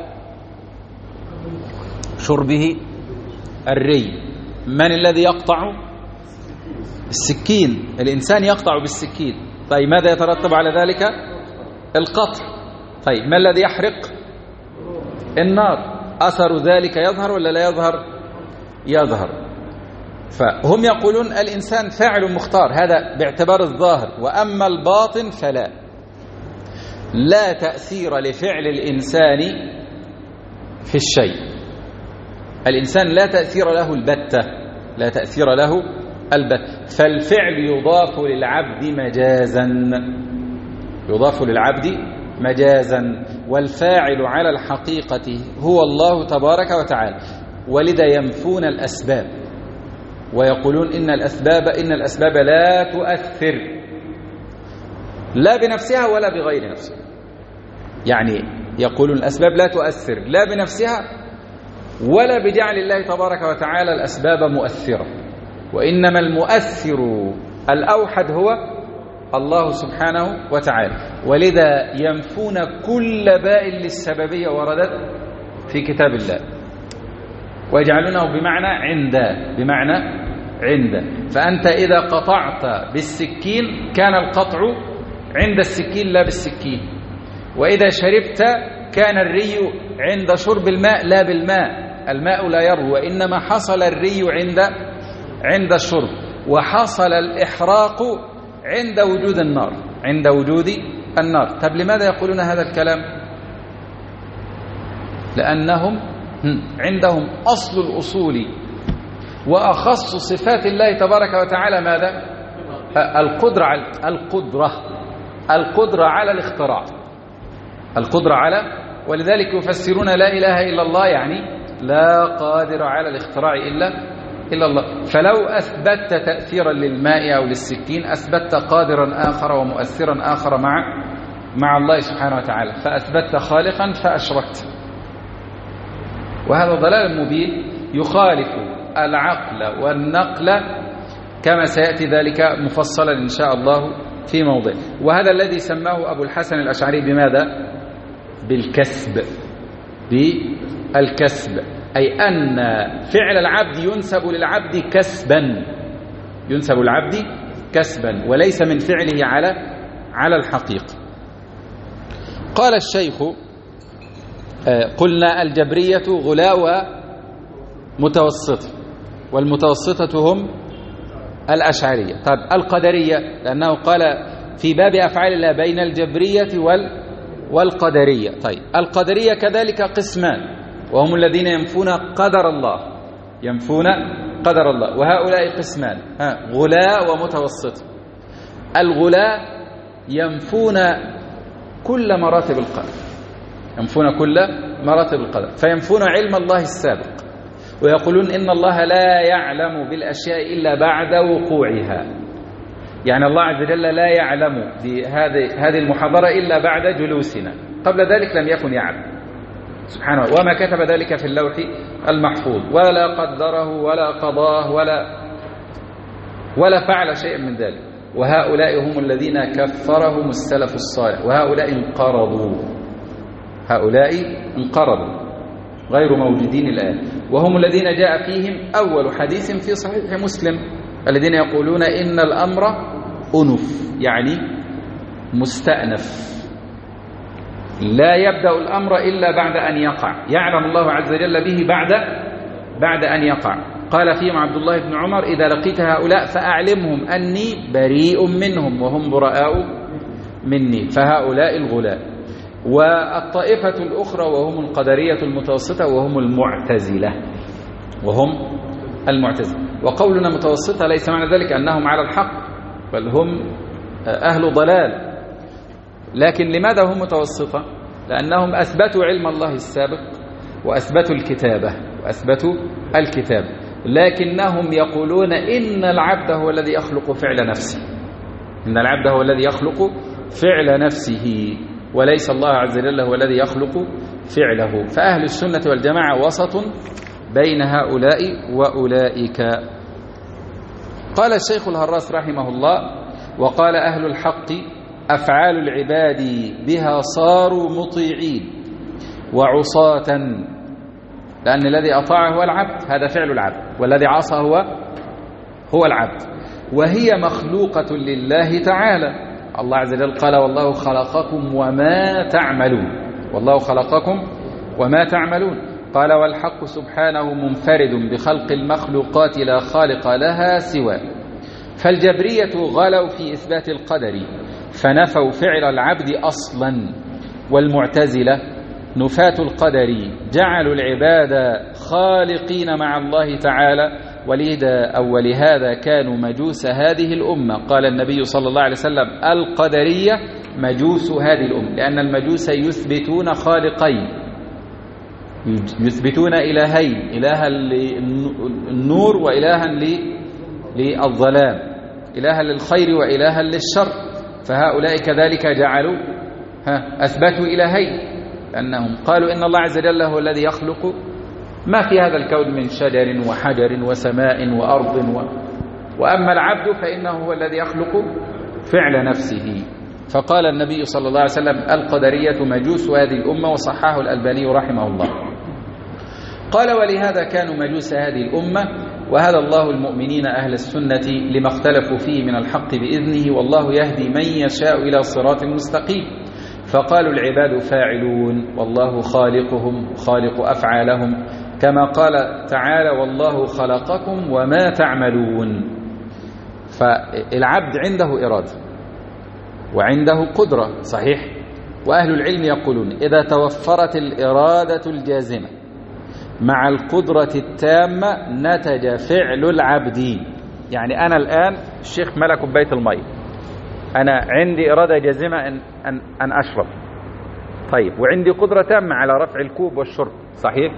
شربه؟ الري. من الذي يقطع؟ السكين، الإنسان يقطع بالسكين. طيب ماذا يترتب على ذلك؟ القطع. طيب ما الذي يحرق؟ النار. أثر ذلك يظهر ولا لا يظهر؟ يظهر. فهم يقولون الإنسان فاعل مختار، هذا باعتبار الظاهر. وأما الباطن فلا، لا تأثير لفعل الإنسان في الشيء. الإنسان لا تأثير له البتة، لا تأثير له البتة. فالفعل يضاف للعبد مجازا، يضاف للعبد مجازا، والفاعل على الحقيقة هو الله تبارك وتعالى. ولذا ينفون الأسباب ويقولون إن الأسباب لا تؤثر لا بنفسها ولا بغير نفسها. يعني يقولون الأسباب لا تؤثر لا بنفسها ولا بجعل الله تبارك وتعالى الأسباب مؤثرة، وإنما المؤثر الأوحد هو الله سبحانه وتعالى. ولذا ينفون كل باء للسببية وردت في كتاب الله، ويجعلونه بمعنى عند. فأنت إذا قطعت بالسكين كان القطع عند السكين لا بالسكين، وإذا شربت كان الري عند شرب الماء لا بالماء. الماء لا يروي، وإنما حصل الري عند الشرب، وحصل الإحراق عند وجود النار. طب لماذا يقولون هذا الكلام؟ لأنهم عندهم أصل الأصول وأخص صفات الله تبارك وتعالى ماذا؟ القدرة على الاختراع، القدرة على. ولذلك يفسرون لا إله إلا الله يعني لا قادر على الاختراع إلا الله. فلو أثبت تأثيرا للماء أو للسكين أثبت قادرا آخر ومؤثرا آخر مع الله سبحانه وتعالى، فأثبت خالقا فأشركت. وهذا ضلال مبين يخالف العقل والنقل، كما سيأتي ذلك مفصلا إن شاء الله في موضع. وهذا الذي سماه أبو الحسن الأشعري بماذا؟ بالكسب، أي أن فعل العبد ينسب للعبد كسبا وليس من فعله على الحقيقة. قال الشيخ قلنا الجبرية غلاة ومتوسطة، والمتوسطة هم الأشعرية. طيب القدرية، لأنه قال في باب أفعال الله بين الجبرية والقدرية. طيب القدرية كذلك قسمان، وهم الذين ينفون قدر الله، وهؤلاء قسمان غلاة ومتوسطة. الغلاة ينفون كل مراتب القدر، فينفون علم الله السابق، ويقولون إن الله لا يعلم بالأشياء إلا بعد وقوعها. يعني الله عز وجل لا يعلم هذه المحاضرة إلا بعد جلوسنا، قبل ذلك لم يكن يعلم سبحانه، وما كتب ذلك في اللوح المحفوظ ولا قدره ولا قضاه ولا فعل شيئا من ذلك. وهؤلاء هم الذين كفرهم السلف الصالح، وهؤلاء انقرضوا غير موجودين الآن، وهم الذين جاء فيهم أول حديث في صحيح مسلم، الذين يقولون إن الأمر أنف، يعني مستأنف، لا يبدأ الأمر إلا بعد أن يقع، يعلم الله عز وجل به بعد أن يقع. قال فيهم عبد الله بن عمر: إذا لقيت هؤلاء فأعلمهم أني بريء منهم وهم براء مني. فهؤلاء الغلاة. والطائفة الأخرى وهم القدرية المتوسطة وهم المعتزلة. وقولنا متوسطة ليس معنى ذلك أنهم على الحق، بل هم أهل ضلال. لكن لماذا هم متوسطة؟ لأنهم أثبتوا علم الله السابق وأثبتوا الكتاب، لكنهم يقولون إن العبد هو الذي يخلق فعل نفسه، وليس الله عز وجل هو الذي يخلق فعله. فأهل السنة والجماعة وسط بين هؤلاء وأولئك. قال الشيخ الهراس رحمه الله: وقال أهل الحق: أفعال العباد بها صاروا مطيعين وعصاة، لأن الذي أطاع هو العبد، هذا فعل العبد، والذي عصى هو العبد، وهي مخلوقة لله تعالى. الله عز وجل قال: والله خلقكم وما تعملون. قال: والحق سبحانه منفرد بخلق المخلوقات لا خالق لها سواه. فالجبرية غلوا في إثبات القدر فنفوا فعل العبد أصلا، والمعتزلة نفاة القدر جعلوا العباد خالقين مع الله تعالى، ولهذا كانوا مجوس هذه الأمة. قال النبي صلى الله عليه وسلم: القدرية مجوس هذه الأمة، لأن المجوس يثبتون خالقين، يثبتون إلهين، إلها للنور وإلها للظلام، إلها للخير وإلها للشر. فهؤلاء كذلك جعلوا أثبتوا إلهين، لأنهم قالوا إن الله عز وجل هو الذي يخلق ما في هذا الكون من شجر وحجر وسماء وأرض وأما العبد فإنه هو الذي يخلق فعل نفسه. فقال النبي صلى الله عليه وسلم: القدرية مجوس هذه الأمة، وصححه الألباني رحمه الله. قال: ولهذا كانوا مجوس هذه الأمة، وهدى الله المؤمنين أهل السنة لما اختلفوا فيه من الحق بإذنه، والله يهدي من يشاء إلى صراط مستقيم. فقالوا: العباد فاعلون، والله خالقهم خالق أفعالهم، كما قال تعالى: والله خلقكم وما تعملون. فالعبد عنده إرادة وعنده قدرة، صحيح، وأهل العلم يقولون: إذا توفرت الإرادة الجازمة مع القدرة التامة نتج فعل العبد. يعني أنا الآن الشيخ ملك كوباية الماء، أنا عندي إرادة جازمة أن أشرب، طيب، وعندي قدرة تامة على رفع الكوب والشرب، صحيح؟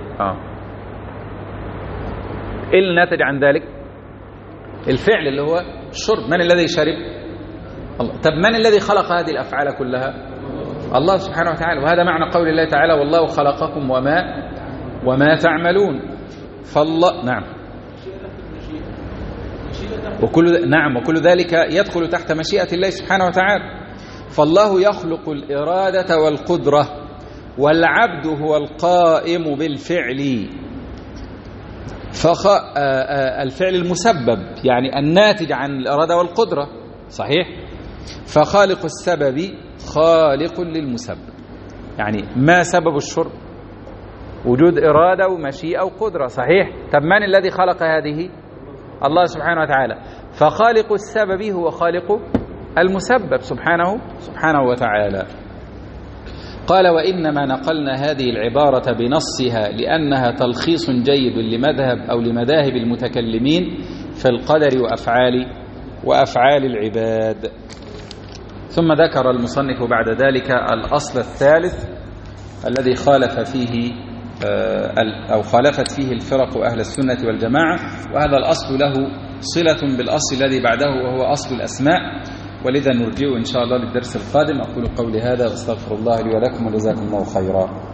إيه اللي ناتج عن ذلك؟ الفعل اللي هو الشرب. من الذي شرب؟ الله. طب من الذي خلق هذه الأفعال كلها؟ الله سبحانه وتعالى. وهذا معنى قول الله تعالى: والله خلقكم وما تعملون. فالله نعم، وكل ذلك يدخل تحت مشيئة الله سبحانه وتعالى. فالله يخلق الإرادة والقدرة، والعبد هو القائم بالفعل، الفعل المسبب، يعني الناتج عن الإرادة والقدرة، صحيح؟ فخالق السبب خالق للمسبب. يعني ما سبب الشرب؟ وجود إرادة ومشيئة وقدرة، صحيح؟ طب من الذي خلق هذه؟ الله سبحانه وتعالى. فخالق السبب هو خالق المسبب سبحانه وتعالى. قال: وإنما نقلنا هذه العبارة بنصها لأنها تلخيص جيد لمذهب أو لمذاهب المتكلمين في القدر وأفعال العباد. ثم ذكر المصنف بعد ذلك الأصل الثالث الذي خالفت فيه الفرق أهل السنة والجماعة، وهذا الأصل له صلة بالأصل الذي بعده وهو أصل الأسماء، ولذا نرجئ إن شاء الله للدرس القادم. أقول قولي هذا واستغفر الله لي ولكم وجزاكم الله خيرا.